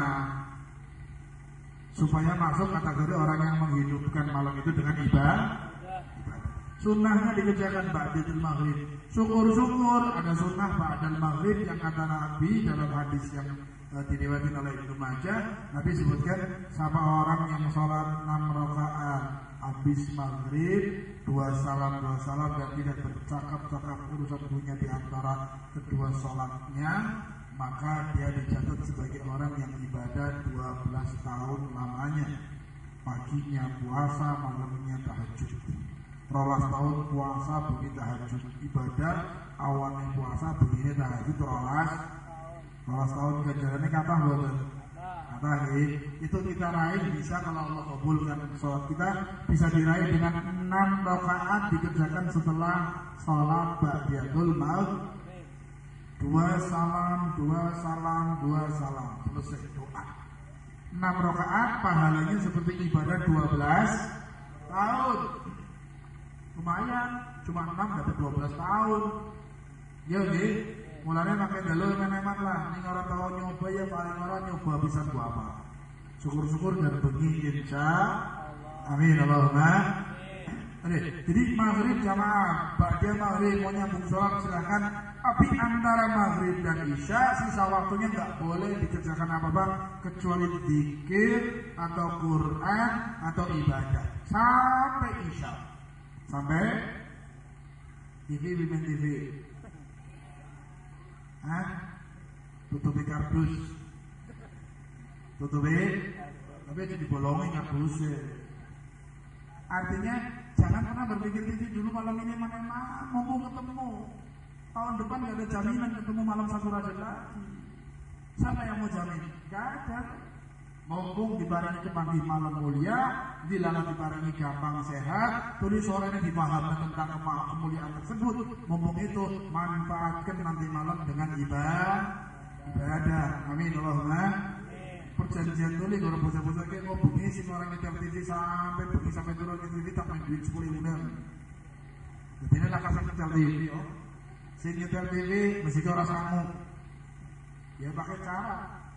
supaya masuk kategori orang yang menghidupkan malam itu dengan ibadah. Sunnahnya dikerjakan ba'diyatul maghrib. Syukur-syukur ada sunnah ba'dal maghrib yang kata Nabi dalam hadis yang uh, diriwayatkan oleh Ibnu Majah. Nabi sebutkan siapa orang yang sholat enam rakaat habis maghrib, dua salam dua salam dan tidak bercakap-cakap urusan dunia di antara kedua sholatnya, maka dia dicatat sebagai orang yang ibadah dua belas tahun lamanya. Paginya puasa, malamnya tahajud. Rolas tahun puasa, begini tahajud. Ibadah awalnya puasa, begini tahajud. Rolas rolas tahun ganjarannya kata buatan. Kata itu kita raih bisa kalau Allah kabulkan sholat kita, bisa diraih dengan enam rakaat dikerjakan setelah sholat ba'diyatul maghrib. Dua salam, dua salam, dua salam, selesai doa. Enam rakaat pahalanya seperti ibadah dua belas tahun. Lumayan, cuma enam dapat dua belas tahun. Ya nih, mulanya pakai dalil menemat lah. Ini orang tahu nyoba ya paling orang nyoba bisa gua apa. Syukur-syukur dan begini insya amin Allahumma. Jadi maghrib jamaah, ba'da maghrib mau nyambung sholat silakan. Tapi antara maghrib dan isya sisa waktunya nggak boleh dikerjakan apa-apa kecuali zikir atau Quran atau ibadah sampai isya, sampai T V bimbing T V, Hah? tutupi kardus, tutupi, tapi itu dibolongin kardusnya. Artinya jangan pernah berpikir T V dulu malam ini mana mau ketemu. Tahun depan gak ada jaminan ketemu malam satu Rajab lagi. Siapa yang mau jamin? Gak ada. Mumpung dibarengi kepanggih malam mulia, dilangat dibarengi gampang sehat, tulis sorenya dipahami tentang kemuliaan tersebut. Mumpung itu manfaatkan nanti malam dengan ibadah. Ibadah. Amin Allahumma. Perjanjian tulis kalau bocah-bocah kayak mau bengi sih orang nyetel T V sampai bengi sampai turun ke T V tak main duit sepuluh ribu. Jadi ini lah kasar nyetel T V. Sing nyetel T V mesti orang sangu. Ya pakai cara.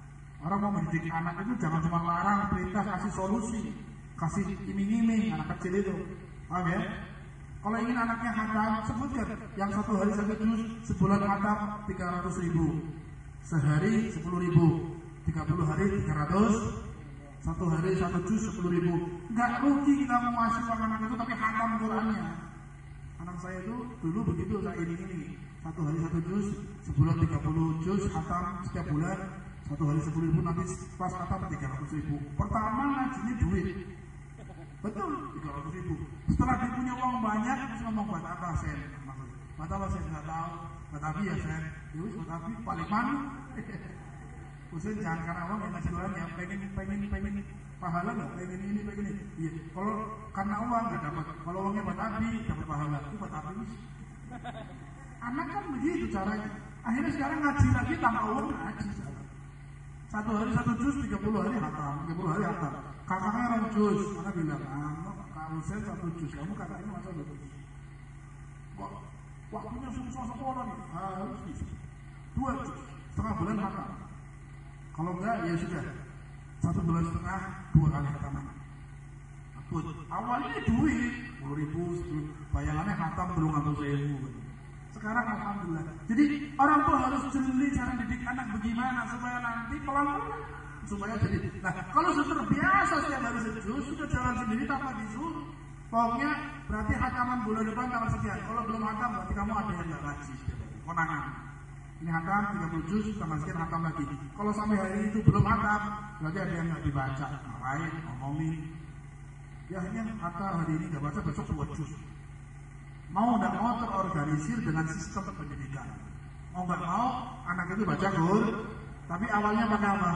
Orang mau mendidik anak itu jangan cuma larang, perintah, kasih solusi, kasih iming-iming anak kecil itu. Paham ya? Kalau ingin anaknya khatam, sebutkan yang satu hari satu juz, sebulan khatam tiga ratus ribu, sehari sepuluh ribu, tiga puluh hari tiga ratus, satu hari satu juz sepuluh ribu. Nggak rugi kita mau ngasih uang anak itu, tapi khatam Qurannya. Anak saya itu dulu begitu, saya ini ini satu hari satu juz, sebulan tiga puluh juz, khatam setiap bulan, satu hari sepuluh ribu, nanti pas khatam tiga ratus ribu. Pertama ngajinya duit. Betul, tiga ratus ribu. Setelah dia punya uang banyak, terus ngomong buat apa sen? Buat apa sen? Nggak tahu. Buat apa ya sen? Yus, buat apa? Paling mana? Usaha jangan karena uang yang ngasih jualan ya pengen pengen pengen pahala nggak? Pengen ini pengen ini. Iya. Kalau karena uang nggak dapat. Kalau uangnya buat abi dapat pahala. Itu buat apa nih? Anak kan begitu caranya. Akhirnya sekarang ngaji lagi tanpa uang ngaji. Satu hari satu juz, tiga puluh hari hatam, tiga puluh hari hatam. Kakaknya orang juz, mana bilang, kamu kamu saya satu juz, kamu kakaknya masa satu juz. Kok waktunya susah sekolah nih, harus gitu. Dua juz, setengah bulan hatam. Kalau enggak ya sudah, satu bulan setengah dua kali hataman. Akut. Awalnya duit, sepuluh ribu, bayangannya hatam belum ngambil seribu. Sekarang alhamdulillah. Jadi orang tua harus jeli cara didik anak bagaimana supaya nanti pelan-pelan supaya jadi. Nah kalau sudah terbiasa setiap hari sejuz, sudah jalan sendiri tanpa disuruh. Pokoknya berarti hataman bulan depan tanggal sekian. Kalau belum hatam berarti kamu ada yang nggak ngaji. Konangan. Ini hatam tiga puluh juz, tanggal sekian hatam lagi. Kalau sampai hari itu belum hatam, berarti ada yang nggak dibaca. Ngapain? Ngomongin. Ya ini hatam hari ini nggak baca, besok dua juz. Mau tidak mau terorganisir dengan sistem pendidikan. Mau nggak mau anak itu baca Quran, tapi awalnya pakai apa?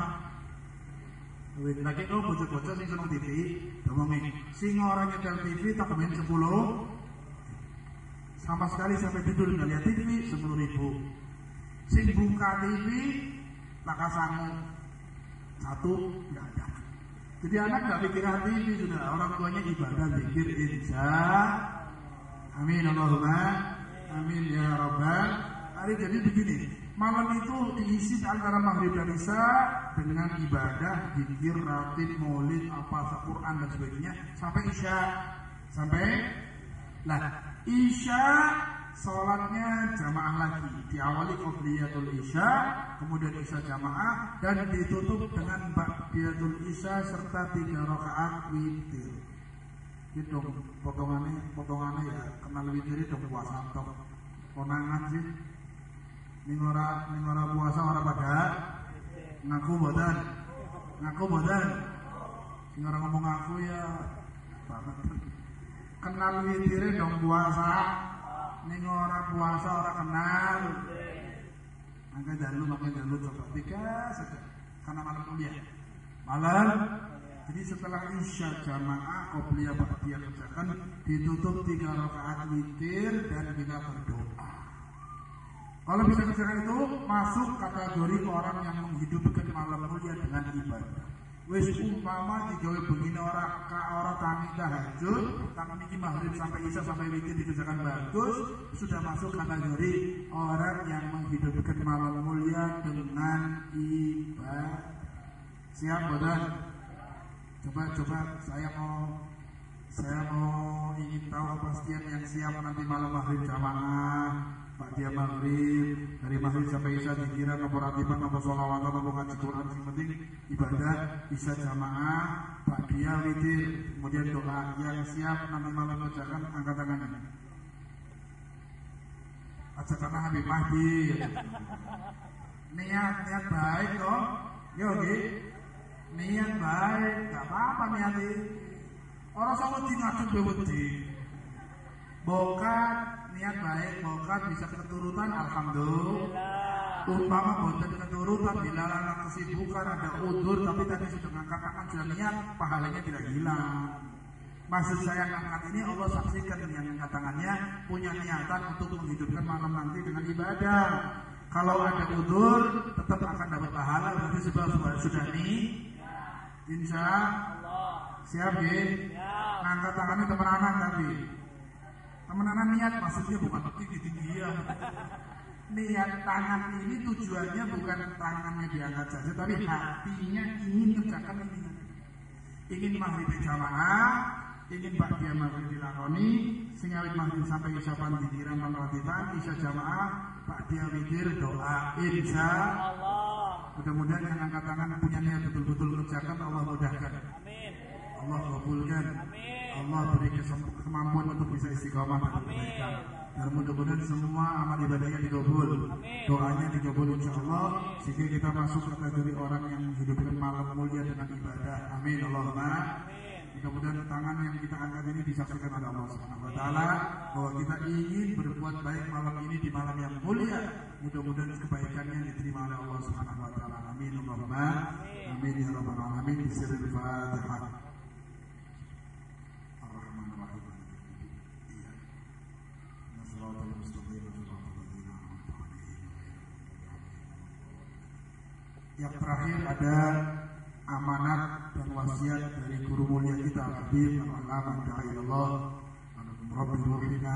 Lagi kau bocor-bocor sing seneng T V, ngomongin sing orang nyetel T V tak main sepuluh, sama sekali sampai tidur nggak lihat T V sepuluh ribu. Sing buka T V tak kasangu satu nggak ada. Jadi anak nggak pikir T V sudah, orang tuanya ibadah pikir insya. Amin Allahumma amin ya rabbal alamin. Jadi begini, malam itu diisi antara maghrib dan isya dengan ibadah, zikir, ratib, maulid, apa Quran dan sebagainya sampai isya. Sampai lah isya sholatnya jamaah lagi, diawali qobliyatul isya, kemudian isya jamaah dan ditutup dengan ba'diyatul isya serta tiga rakaat witir. Itu potongannya, potongannya ya kenal witir itu puasa tok. Konangan sih, ning ora ning ora puasa ora pada ngaku bodan, ngaku bodan. Sing ora ngomong ngaku ya banget. Kenal witir dong puasa, ning ora puasa ora kenal. Angka jalu makan jalu coba tiga saja, karena malam kuliah. Malam. Jadi setelah isya jamaah qobliyah ba'diyah kerjakan, ditutup tiga rakaat witir dan kita berdoa. Kalau bisa kerjakan itu masuk kategori orang yang menghidupkan malam mulia dengan ibadah. Wis umpama digawe begini orang ka ora tangi tahajud, tangi niki maghrib sampai isya sampai witir dikerjakan bagus, sudah masuk kategori orang yang menghidupkan malam mulia dengan ibadah. Siap bodan? Coba-coba saya mau saya mau ingin tahu kepastian yang siap nanti malam maghrib jamaah, Pak dia maghrib dari maghrib sampai isya dikira nomor ratiban, nomor sholawatan, nomor ngaji Quran, yang penting ibadah isya jamaah, Pak dia witir, kemudian doa. Yang siap nanti malam kerjakan angkat tangannya. Ajakanlah Habib Mahdi. Niat niat baik toh, yo nggih. Niat baik, gak apa-apa niat ini. Orang sama di ngajak bewedi. Bokat, niat baik, bokat bisa keturutan, alhamdulillah. Umpama boten keturutan, bila anak kesibukan, ada udur, tapi tadi sudah ngangkat tangan, sudah niat, pahalanya tidak hilang. Maksud saya ngangkat ini, Allah saksikan yang angkat tangannya punya niatan untuk menghidupkan malam nanti dengan ibadah. Kalau ada udur, tetap akan dapat pahala, berarti sebab sudah nih. Insya Allah siap ya. Ngangkat tangannya temenanan tapi temenanan niat, maksudnya bukan tinggi tinggian. niat tangan ini tujuannya bukan tangannya diangkat saja, tapi hatinya ingin kerjakan ini. Ingin maghrib jamaah, ingin ba'diyah maghrib dilakoni, sing awit maghrib sampai ucapan pikiran pemratiban, isya jamaah, ba'diyah witir doa, insya Allah. Mudah-mudahan yang angkat tangan punya niat betul-betul kerjakan, Allah mudahkan. Amin. Allah kabulkan. Amin. Allah beri kemampuan untuk bisa istiqomah dan kebaikan. Dan mudah-mudahan semua amal ibadahnya dikabul, doanya dikabul insya Allah, sehingga kita masuk kategori orang yang menghidupkan malam mulia dengan ibadah. Amin Allahumma. Mudah-mudahan tangan yang kita angkat ini disaksikan oleh Allah Subhanahu wa taala bahwa kita ingin berbuat baik malam ini di malam yang mulia. Mudah-mudahan kebaikannya diterima oleh Allah Subhanahu wa taala. Amin Allahumma. Amin ya rabbal alamin. Bismillahirrahmanirrahim. Yang terakhir ada amanat dan wasiat dari guru mulia kita Habib Al-Allamah Da'ilullah Rabbil Ruhina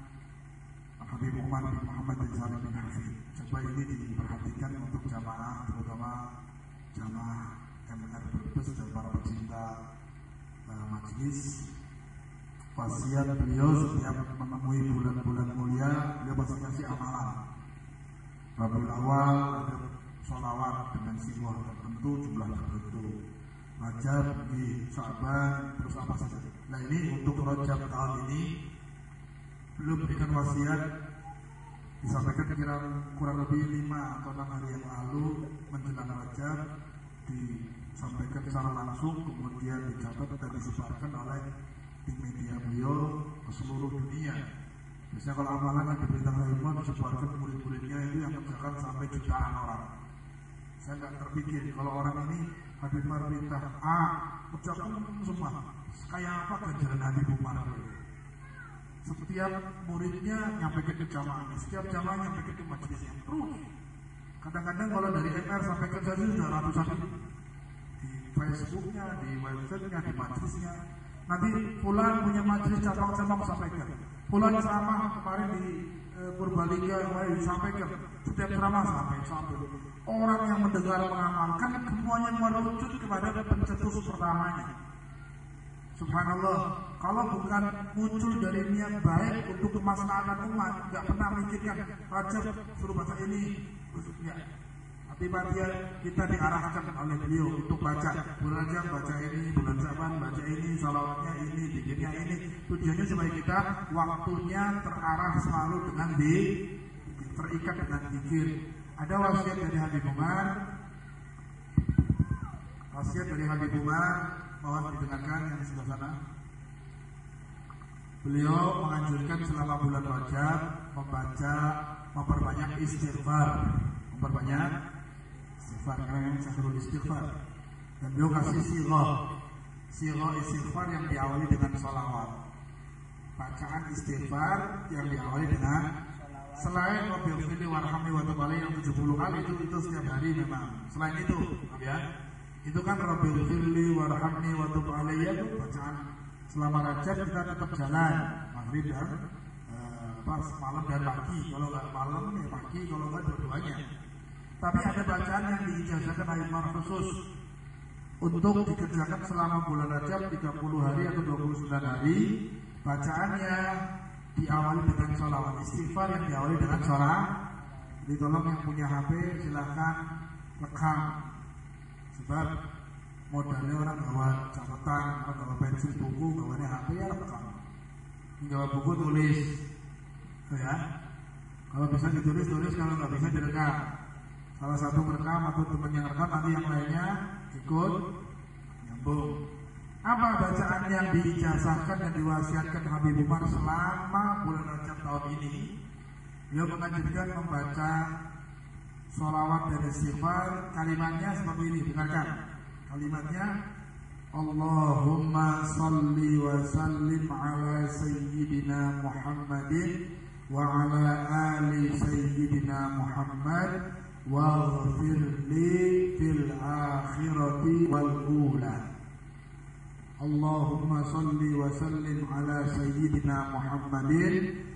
Habib Umar bin Muhammad bin Salim bin Hafid. Coba ini diperhatikan untuk jamaah, terutama jamaah M R Brebes dan para pecinta uh, majelis. Wasiat beliau setiap menemui bulan-bulan mulia, beliau pasti kasih amalan. Rabiul Awal ada sholawat dengan siwah tertentu, jumlah tertentu. Rajab di Sya'ban, terus apa saja. Nah ini untuk Rajab tahun ini belum berikan wasiat, disampaikan kira kurang lebih lima atau enam hari yang lalu menjelang Rajab, disampaikan secara langsung, kemudian dicatat dan disebarkan oleh tim media beliau ke seluruh dunia. Biasanya kalau amalan yang diberitakan ilmu disebarkan murid-muridnya itu yang mengerjakan sampai jutaan orang. Saya nggak terpikir kalau orang ini Habib Umar perintah A, ucapkan semua kayak apa ganjaran Habib Umar. Setiap muridnya nyampaikan ke jamaahnya, setiap jamaah nyampaikan ke majelisnya. Terus kadang-kadang kalau dari M R sampaikan saja sudah ratusan di Facebooknya, di websitenya, di majelisnya. Nanti pulang punya majelis cabang-cabang sampaikan. Pulang ceramah kemarin di e, Purbalingga sampaikan. Setiap ceramah sampai sampai orang yang mendengar mengamalkan semuanya merucut kepada pencetus pertamanya. Subhanallah, kalau bukan muncul dari niat baik untuk kemaslahatan umat, nggak pernah mikirkan Rajab suruh baca ini, ya. Tiba-tiba kita diarahkan oleh beliau untuk baca bulan Rajab baca ini, bulan Syaban baca ini, salawatnya ini, bikinnya ini. Tujuannya supaya kita waktunya terarah selalu dengan di terikat dengan zikir. Ada wasiat dari Habib Umar, wasiat dari Habib Umar, mohon didengarkan yang di sebelah sana. Beliau menganjurkan selama bulan Rajab membaca, memperbanyak istighfar, memperbanyak istighfar karena yang syahrul istighfar. Dan beliau kasih sirah, sirah istighfar yang diawali dengan salawat. Bacaan istighfar yang diawali dengan selain Rabbil Fili Warhamni wa Tub Alaihi yang tujuh puluh kali itu itu setiap hari memang. Selain itu, ya, itu kan Rabbil Fili Warhamni wa Tub Alaihi itu bacaan selama Rajab kita tetap jalan maghrib dan uh, pas malam dan pagi. Kalau nggak malam ya pagi, kalau nggak dua-duanya. Tapi ada bacaan yang diijazahkan Habib Umar khusus untuk dikerjakan selama bulan Rajab tiga puluh hari atau dua puluh sembilan hari. Bacaannya diawali dengan sholawat istighfar yang diawali dengan sholat. Jadi tolong yang punya H P silahkan rekam, sebab modalnya orang bawa catatan, orang bawa pensil, buku, bawanya H P ya rekam. Bawa buku tulis, ya. Kalau bisa ditulis tulis, kalau nggak bisa direkam. Salah satu merekam atau teman yang rekam, nanti yang lainnya ikut nyambung. Apa bacaan yang diijazahkan dan diwasiatkan Habib Umar selama bulan Rajab tahun ini? Beliau mengajarkan membaca sholawat dan istighfar. Kalimatnya seperti ini, dengarkan. Kalimatnya, Allahumma salli wa sallim ala sayyidina Muhammadin wa ala ali sayyidina Muhammad wa ghafir li fil akhirati wal ula. Allahumma salli wa sallim ala sayyidina Muhammadin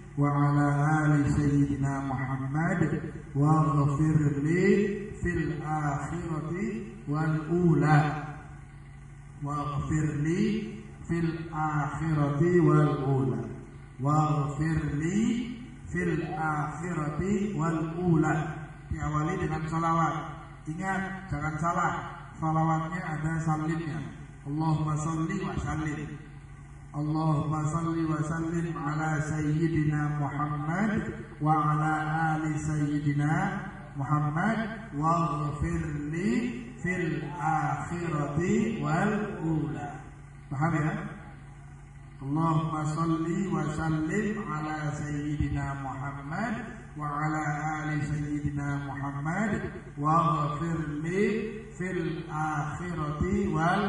wa ala ali sayyidina Muhammad waghfir li fil akhirati wal ula waghfir li fil akhirati wal ula waghfir li fil akhirati wal ula. Diawali dengan salawat. Ingat, jangan salah, salawatnya ada salimnya. Allahumma salli wa sallim Allahumma salli wa sallim ala sayyidina Muhammad wa ala ali sayyidina Muhammad waghfir li fil akhirati wal ula. Paham ya? Allahumma salli wa sallim ala sayyidina Muhammad wa ala ali sayyidina Muhammad waghfir li fil akhirati wal.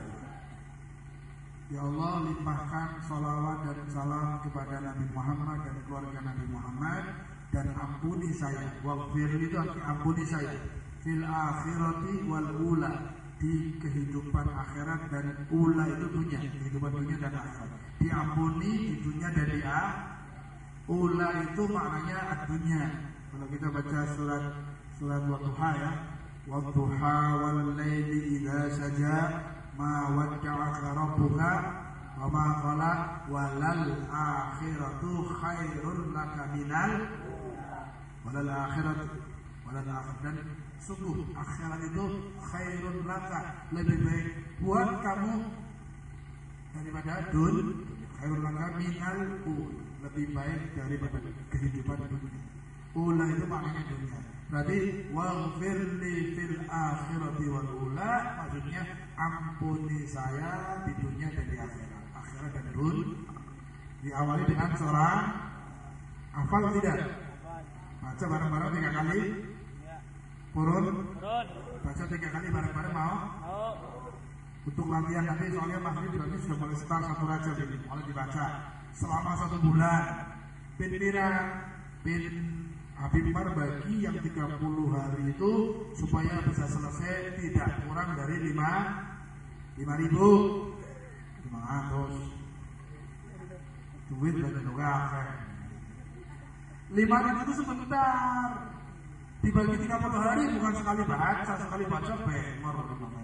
Ya Allah, limpahkan salawat dan salam kepada Nabi Muhammad dan keluarga Nabi Muhammad, dan ampuni saya. Waghfir itu artinya ampuni saya. Fil akhirati wal ula, di kehidupan akhirat dan ula itu dunia, kehidupan dunia dan akhirat. Diampuni di dunia dan di akhirat. Ula itu maknanya dunia. Kalau kita baca surat surat Wadduha ya, Wadduha wal laili idza saja ma wadda'aka rabbuka wa ma qala walal akhiratu khairul laka minal walal akhiratu walal akhir, dan sungguh akhirat itu khairul laka, lebih baik buat kamu daripada dun, khairul laka minal ul, lebih baik daripada kehidupan dunia. Ula itu maknanya dunia. Berarti waghfir li fil akhirati wal ula, maksudnya ampuni saya di dunia dan di akhirat. Akhirat dan dunia. Diawali dengan seorang hafal tidak? Baca bareng-bareng tiga kali. Purun. Baca tiga kali bareng-bareng mau? Untuk latihan nanti soalnya maghrib berarti sudah mulai start satu rajab ini, mulai dibaca selama satu bulan. Bin Mira bin Habib Umar bagi yang tiga puluh hari itu supaya bisa selesai tidak kurang dari lima lima ribu lima ratus duit dan juga lima ribu itu sebentar, dibagi tiga puluh hari bukan sekali baca, sekali baca bemor.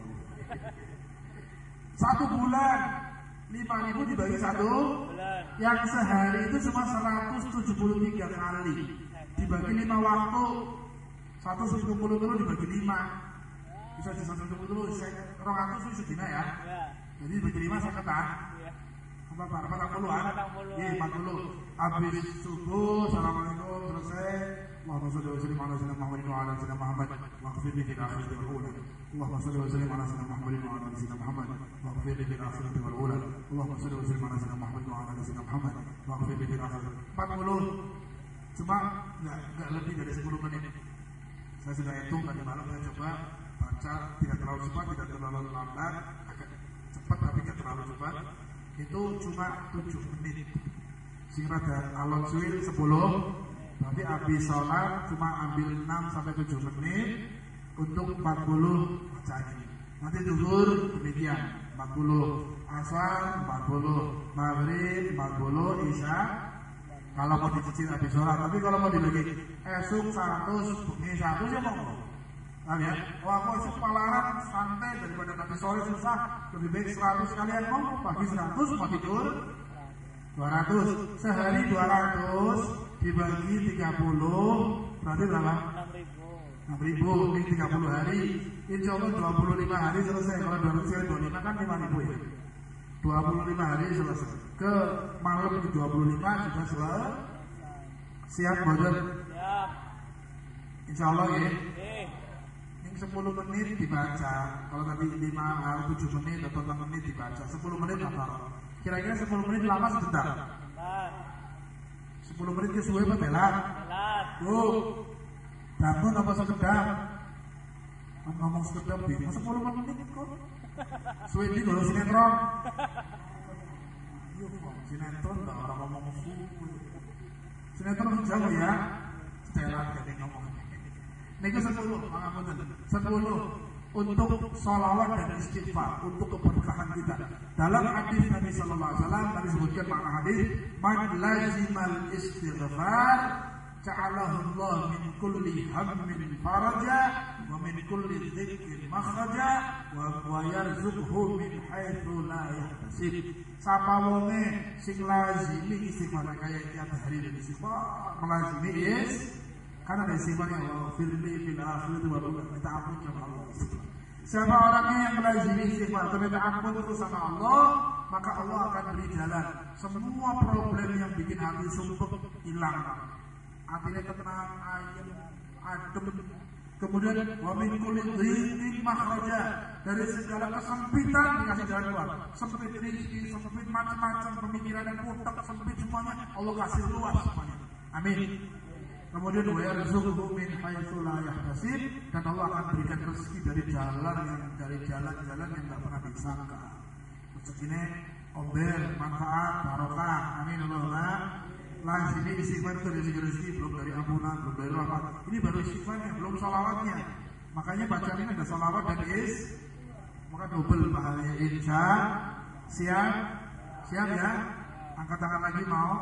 Satu bulan lima ribu dibagi satu bulan, yang sehari itu cuma seratus tujuh puluh tiga kali dibagi lima waktu, seratus tujuh puluh dulu dibagi lima, bisa di seratus tujuh puluh dulu, orang ratus itu sedina ya, jadi dibagi lima saya ketan, apa apa empat puluhan, iya empat puluh, habis subuh, assalamualaikum, selesai, Allahumma sholli wa sallim ala sayyidina Muhammadin wa ala sayyidina Muhammad, waghfir li fil akhirati wal ula, Allahumma sholli wa sallim ala sayyidina Muhammadin wa ala sayyidina Muhammad, waghfir li fil akhirati wal ula, Allahumma sholli wa sallim ala sayyidina Muhammadin wa ala sayyidina Muhammad, waghfir li fil akhirati empat puluh. Cuma nggak nggak lebih dari sepuluh menit. Saya sudah hitung tadi malam, saya coba baca tidak terlalu cepat, tidak terlalu lambat, agak cepat tapi tidak terlalu cepat. Itu cuma tujuh menit. Singkat dan alon suil sepuluh. Tapi habis sholat cuma ambil enam sampai tujuh menit untuk empat puluh bacaan ini. Nanti zuhur demikian empat puluh, asar empat puluh, maghrib empat puluh, isya kalau mau dicicil habis sholat. Tapi kalau mau dibagi esok seratus, bengi satu ya mau. Nah ya, wah aku esok palaran santai daripada nanti sore susah, lebih baik seratus kalian mau pagi seratus, mau tidur dua ratus, sehari dua ratus dibagi tiga puluh berarti berapa? enam ribu, ini tiga puluh hari, insya Allah dua puluh lima hari selesai. Kalau dua ratus kali dua puluh lima kan lima ribu ya, dua puluh lima hari selesai. Ke malam ke dua puluh lima sudah selesai. Siap bodoh? Siap. Insya Allah ya. Ini sepuluh menit dibaca. Kalau tadi lima atau tujuh menit atau enam menit dibaca, sepuluh menit apa? Kira-kira sepuluh menit lama sebentar. sepuluh menit ke suwe apa belat? Belat. Oh. Bangun apa sekedap? Ngomong sekedap bingung sepuluh menit kok. Suwe ini kalau sinetron. Iya kok, sinetron tak orang ngomong suwe. Sinetron jauh ya. Setelah jadi ngomong. Nego sepuluh, sepuluh. untuk sholawat dan istighfar, untuk keberkahan kita. Dalam hadis Nabi Sallallahu Alaihi Wasallam tadi disebutkan makna hadis, man lazimal istighfar ja'alahu Allah min kulli hammin faraja wa min kulli dhikrin makhraja wa yarzuqhu min haitsu la yahtasib. Sapa wonge sing lazimi istighfar kaya tiap hari istighfar, melazimi yes. Karena ada istighfarnya Allah firli fil akhirati wa minta ampun sama Allah. Siapa orangnya yang melazimi istighfar atau minta ampun terus sama Allah, maka Allah akan beri jalan. Semua problem yang bikin hati sumpek hilang. Hatinya tenang, ayem, adem. Kemudian wa min kulli dhiqin makhraja, dari segala kesempitan dikasih jalan keluar. Sempit rezeki, sempit macam-macam pemikiran yang putek, sempit semuanya Allah kasih luas semuanya. Amin. Kemudian wa yarzuqhu min haitsu la yahtasib, dan Allah akan berikan rezeki dari jalan yang dari jalan-jalan yang tidak pernah disangka. Rezekinya ombel, manfaat, barokah. Amin Allahumma. Lah sini istighfar itu dari rezeki, belum dari ampunan, belum dari rahmat. Ini baru istighfarnya, belum salawatnya. Makanya bacaan ini ada salawat dan is, maka double pahalanya. Insya siap, siap ya. Angkat tangan lagi mau.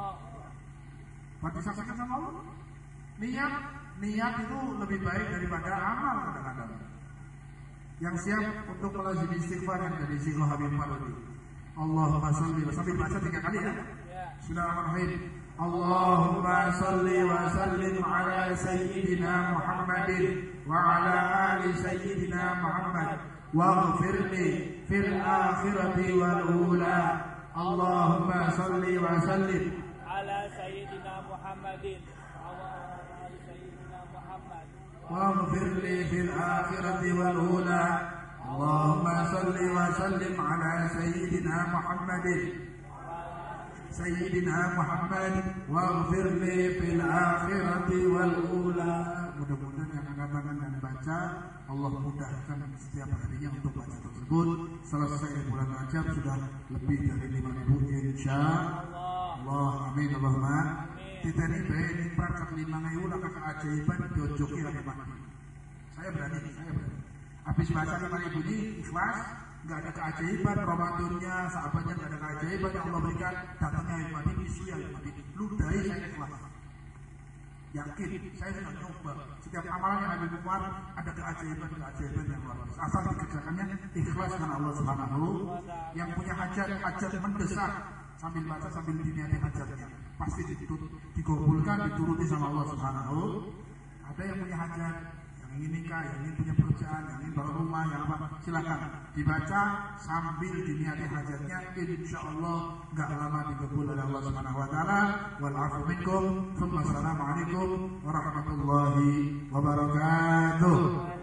Buat disaksikan sama Allah. Niat, niat itu lebih baik daripada amal kadang-kadang. Yang siap untuk melazimi istighfar yang dari Syekh Habib Marudi. Allahumma sholli wa sallim, baca tiga kali ya. Bismillahirrahmanirrahim. Allahumma sholli wa sallim ala sayyidina Muhammadin wa ala ali sayyidina Muhammad waghfir li fil akhirati wal ula. Allahumma sholli wa sallim ala sayyidina Muhammadin wa ala ali sayyidina Muhammad waghfir li fil akhirati wal ula. Allahumma sholli wa sallim ala sayyidina Muhammadin Sayyidina Muhammad waghfir li fil akhirati wal ula. Mudah-mudahan yang angkat tangan dan baca Allah mudahkan setiap harinya untuk baca tersebut. Selesai bulan Rajab sudah lebih dari lima ribu insya Allah. Amin Allahumma. Kita ini baik ini perangkat lima ribu lah keajaiban jojoki lagi mati. Saya berani, saya berani. Habis baca lima ribu ini ikhlas, nggak ada keajaiban Ramadannya, sahabatnya nggak ada keajaiban yang Allah berikan, datangnya yang mati, isu yang mati, ludahi saya ikhlas. Yakin, saya sudah nyoba. Setiap amalan yang ada di luar ada keajaiban-keajaiban yang luar biasa. Asal dikerjakannya ikhlas karena Allah Subhanahu. Yang punya hajat, hajat mendesak, sambil baca sambil diniati hajatnya, pasti dikabulkan, dituruti sama Allah Subhanahu. Ada yang punya hajat, ingin nikah, yang ingin punya pekerjaan, yang ingin bangun rumah, yang apa, silakan dibaca sambil diniati hajatnya. Insya Allah nggak lama dikabul oleh Allah Subhanahu Wa Taala. Wal afu minkum. Assalamualaikum warahmatullahi wabarakatuh.